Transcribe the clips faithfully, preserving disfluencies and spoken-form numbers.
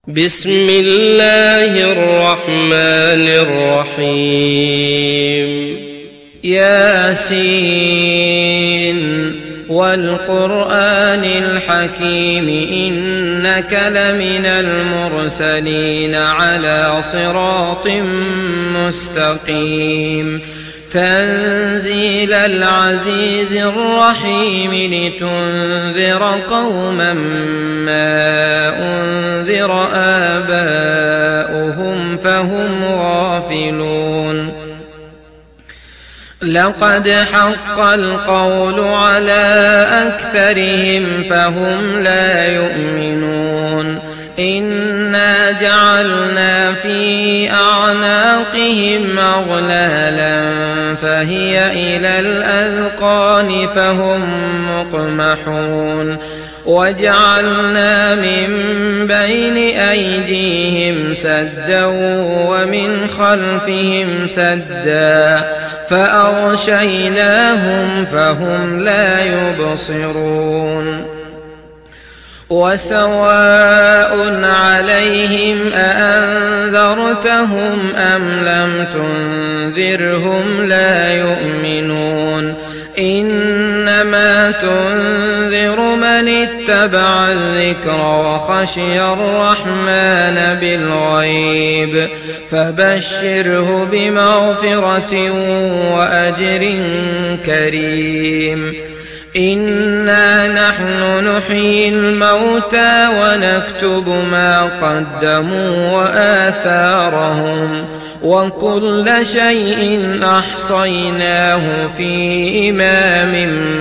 بسم الله الرحمن الرحيم ياسين والقرآن الحكيم إنك لمن المرسلين على صراط مستقيم تنزيل العزيز الرحيم لتنذر قوما ما أنذر آباؤهم فهم غافلون لقد حق القول على أكثرهم فهم لا يؤمنون إنا جعلنا في أعناقهم أغلالا فهي إلى الأذقان فهم مقمحون وجعلنا من بين أيديهم سدا ومن خلفهم سدا فأغشيناهم فهم لا يبصرون وسواء عليهم أأنذرتهم أم لم تنذرهم لا يؤمنون إنما تنذر من اتبع الذكر وخشي الرحمن بالغيب فبشره بمغفرة وأجر كريم إنا نحن نحيي الموتى ونكتب ما قدموا وآثارهم وكل شيء أحصيناه في إمام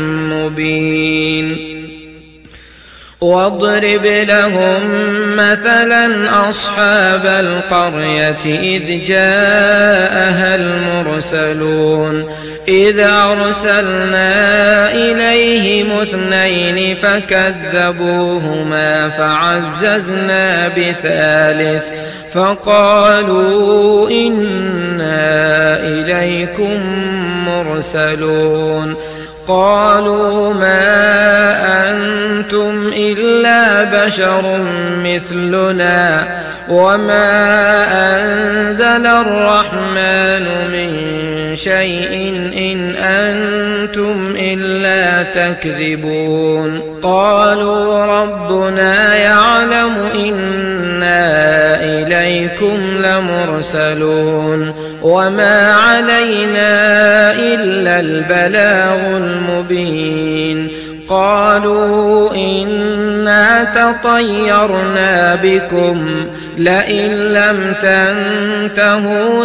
مبين واضرب لهم مثلا أصحاب القرية إذ جاءها المرسلون إذ أرسلنا إليهم اثنين فكذبوهما فعززنا بثالث فقالوا إنا إليكم مرسلون قالوا ما أنتم إلا بشر مثلنا وما أنزل الرحمن من شيء إن أنتم إلا تكذبون قالوا ربنا يعلم إنا إليكم لمرسلون وما علينا إلا البلاغ المبين قالوا إنا تطيرنا بكم لئن لم تنتهوا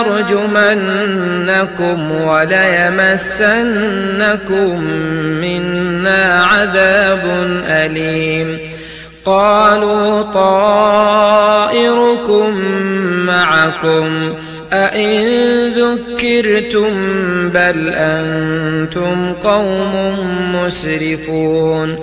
لنرجمنكم وليمسنكم منا عذاب أليم قالوا طائركم معكم أئن ذكرتم بل أنتم قوم مسرفون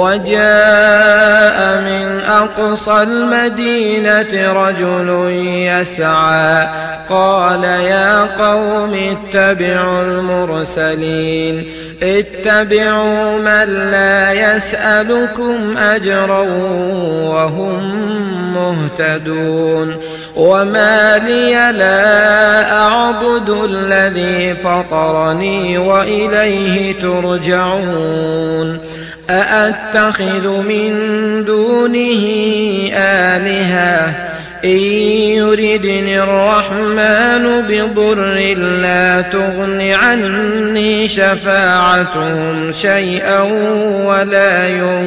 وجاء من أقصى المدينة رجل يسعى قال يا قوم اتبعوا المرسلين اتبعوا من لا يسألكم أجرا وهم مهتدون وما لي لا أعبد الذي فطرني وإليه ترجعون أأتخذ من دونه آلهة إن يردني الرحمن بضر لا تغن عني شفاعتهم شيئا ولا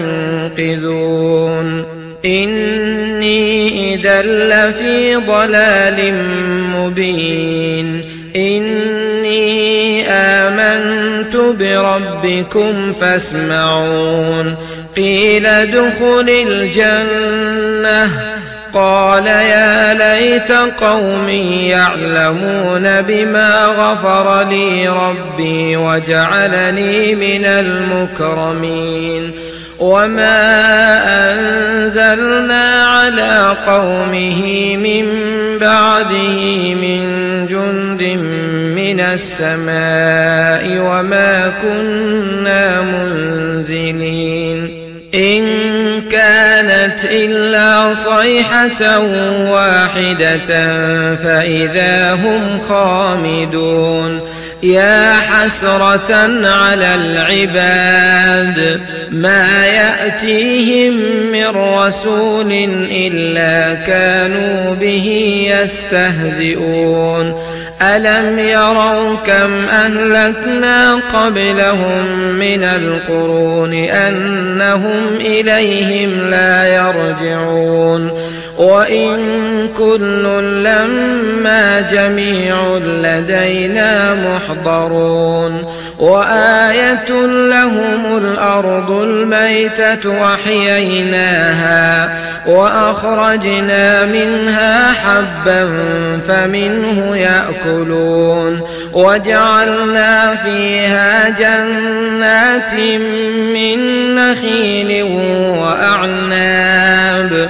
ينقذون إني إذا لفي ضلال مبين إني آمنت بربكم فاسمعون قيل ادخل الجنة قال يا ليت قومي يعلمون بما غفر لي ربي وجعلني من المكرمين وما أنزلنا على قومه من بعده من جند من السماء وما كنا منزلين إن كانت كانت إلا صيحة واحدة فإذا هم خامدون يا حسرة على العباد ما يأتيهم من رسول إلا كانوا به يستهزئون ألم يروا كم أهلكنا قبلهم من القرون أنهم إليهم لا يرجعون وإن كل لما جميع لدينا محضرون وآية لهم الأرض الميتة وأحييناها وأخرجنا منها حبا فمنه يأكلون وجعلنا فيها جنات من نخيل وأعناب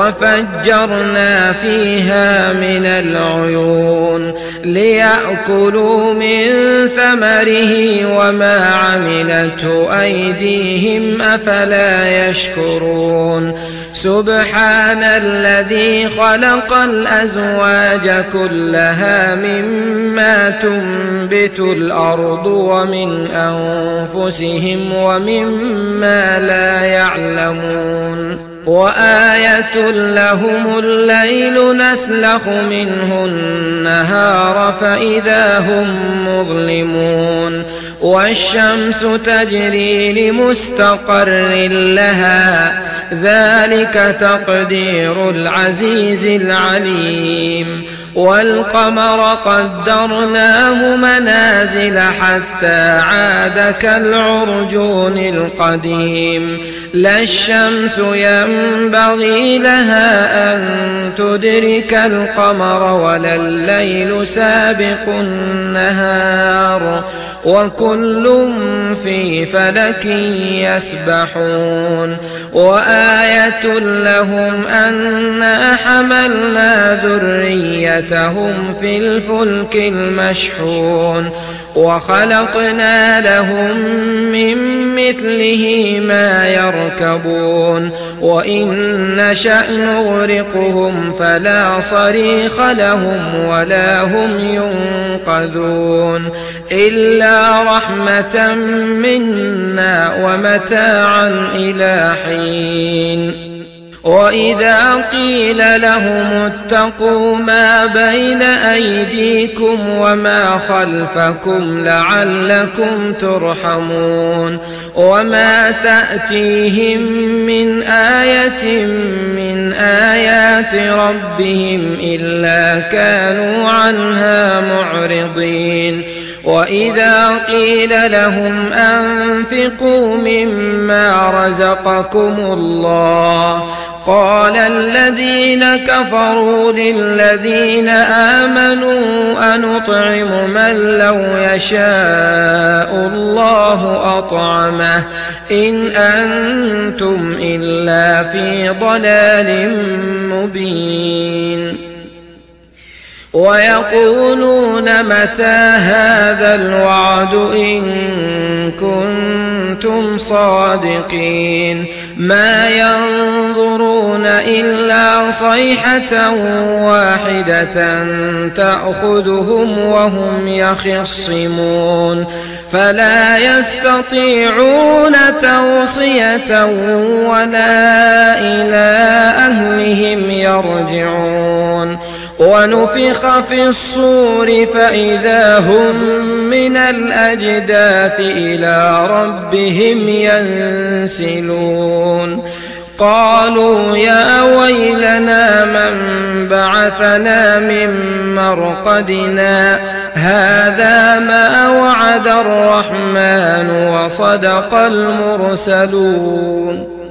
وفجرنا فيها من العيون ليأكلوا من ثمره وما عملته أيديهم أفلا يشكرون سبحان الذي خلق الأزواج كلها مما تنبت الأرض ومن أنفسهم ومما لا يعلمون وآية لهم الليل نسلخ منه النهار فإذا هم مظلمون والشمس تجري لمستقر لها ذلك تقدير العزيز العليم والقمر قدرناه منازل حتى عاد كالعرجون القديم لا الشمس ينبغي لها أن تدرك القمر ولا الليل سابق النهار وكل في فلك يسبحون وآية لهم أنا حملنا ذريتهم في الفلك المشحون وخلقنا لهم من مثله ما يركبون وإن نشأ نغرقهم فلا صريخ لهم ولا هم ينقذون إلا رحمة منا ومتاعا إلى حين وإذا قيل لهم اتقوا ما بين أيديكم وما خلفكم لعلكم ترحمون وما تأتيهم من آية من آيات ربهم إلا كانوا عنها معرضين وإذا قيل لهم أنفقوا مما رزقكم الله قال الذين كفروا للذين آمنوا أنطعم من لو يشاء الله أطعمه إن أنتم إلا في ضلال مبين ويقولون متى هذا الوعد إن كنتم صادقين ما ينظرون إلا صيحة واحدة تأخذهم وهم يخصمون فلا يستطيعون توصية ولا إلى أهلهم يرجعون ونفخ في الصور فإذا هم من الأجداث إلى ربهم ينسلون قالوا يا ويلنا من بعثنا من مرقدنا هذا ما وعد الرحمن وصدق المرسلون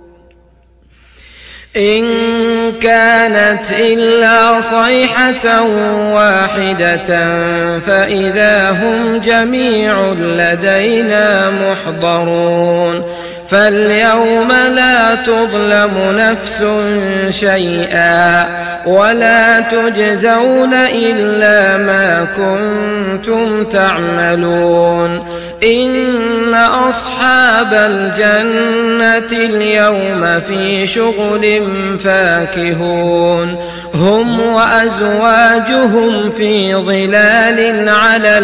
إن كانت إلا صيحة واحدة فإذا هم جميع لدينا محضرون فاليوم لا تظلم نفس شيئا ولا تجزون إلا ما كنتم تعملون إن أصحاب الجنة اليوم في شغل فاكهون هم وأزواجهم في ظلال على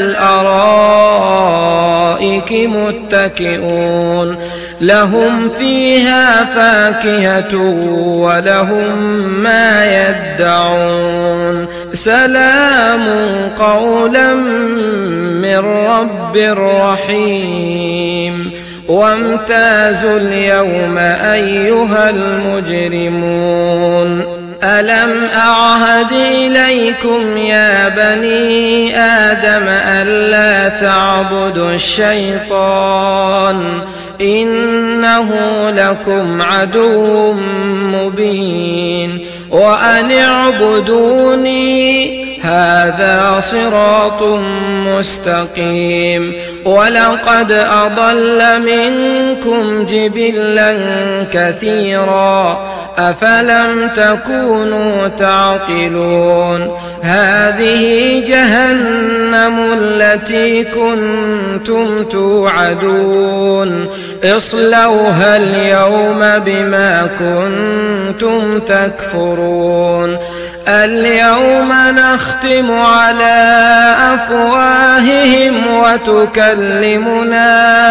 الأرائك متكئون لهم فيها فاكهة ولهم ما يدعون سلام قولا من رب رحيم وامتازوا اليوم أيها المجرمون ألم أعهد إليكم يا بني آدم ألا تعبدوا الشيطان إنه لكم عدو مبين وأن اعبدوني هذا صراط مستقيم ولقد أضل منكم جبلا كثيرا أفلم تكونوا تعقلون هذه جهنم التي كنتم توعدون اصلوها اليوم بما كنتم تكفرون اليوم نختم على أفواههم وتكلمنا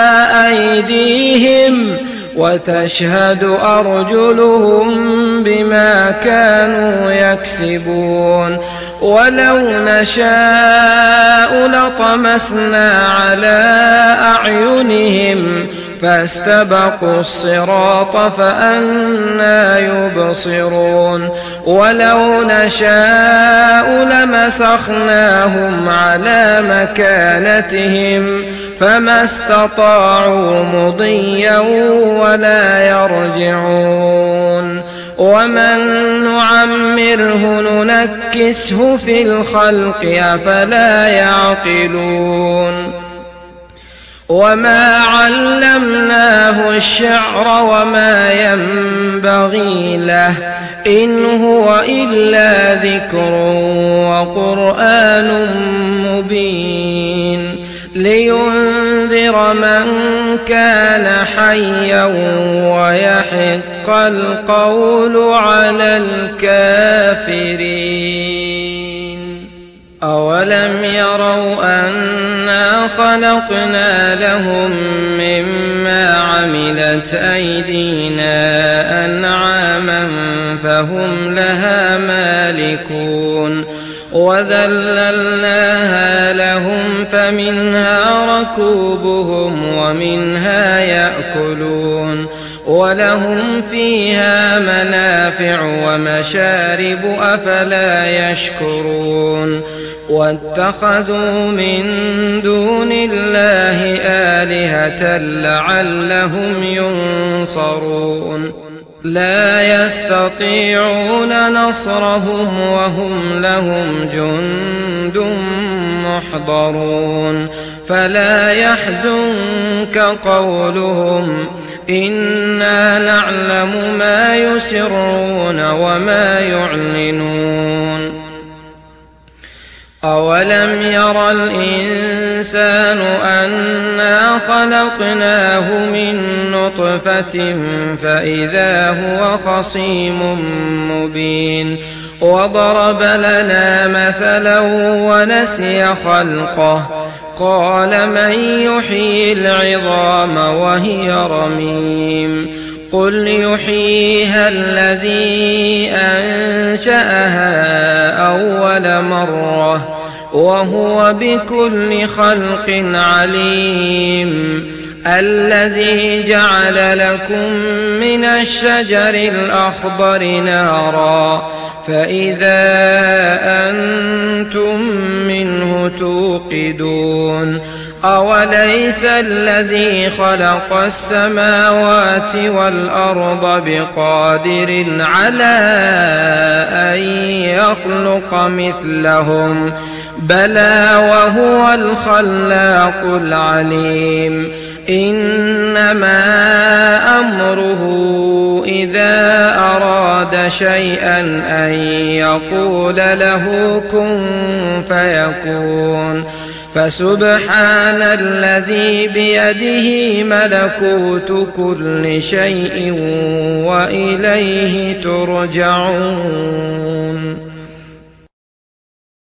أيديهم وتشهد أرجلهم بما كانوا يكسبون ولو نشاء لطمسنا على أعينهم فاستبقوا الصراط فأنى يبصرون ولو نشاء لمسخناهم على مكانتهم فما استطاعوا مضيا ولا يرجعون ومن نعمره ننكسه في الخلق أفلا يعقلون وما علمناه الشعر وما ينبغي له إن هو إلا ذكر وقرآن مبين لينذر من كان حيا ويحق القول على الكافرين أولم يروا أنا خلقنا لهم مما عملت أيدينا أنعاما فهم لها مالكون وذللناها لهم فمنها ركوبهم ومنها يأكلون ولهم فيها منافع ومشارب أفلا يشكرون واتخذوا من دون الله آلهة لعلهم ينصرون لا يستطيعون نصرهم وهم لهم جند محضرون فلا يحزنك قولهم إنا نعلم ما يسرون وما يعلنون أولم ير الإنسان أنا خلقناه من نطفة فإذا هو خصيم مبين وضرب لنا مثلا ونسي خلقه قال من يحيي العظام وهي رميم قل يحييها الذي أنشأها أول مرة وهو بكل خلق عليم الذي جعل لكم من الشجر الأخضر نارا فإذا أنتم منه توقدون أوليس الذي خلق السماوات والأرض بقادر على أن يخلق مثلهم بلى وهو الخلاق العليم إنما أمره إذا أراد شيئا أن يقول له كن فيكون فسبحان الذي بيده ملكوت كل شيء وإليه ترجعون.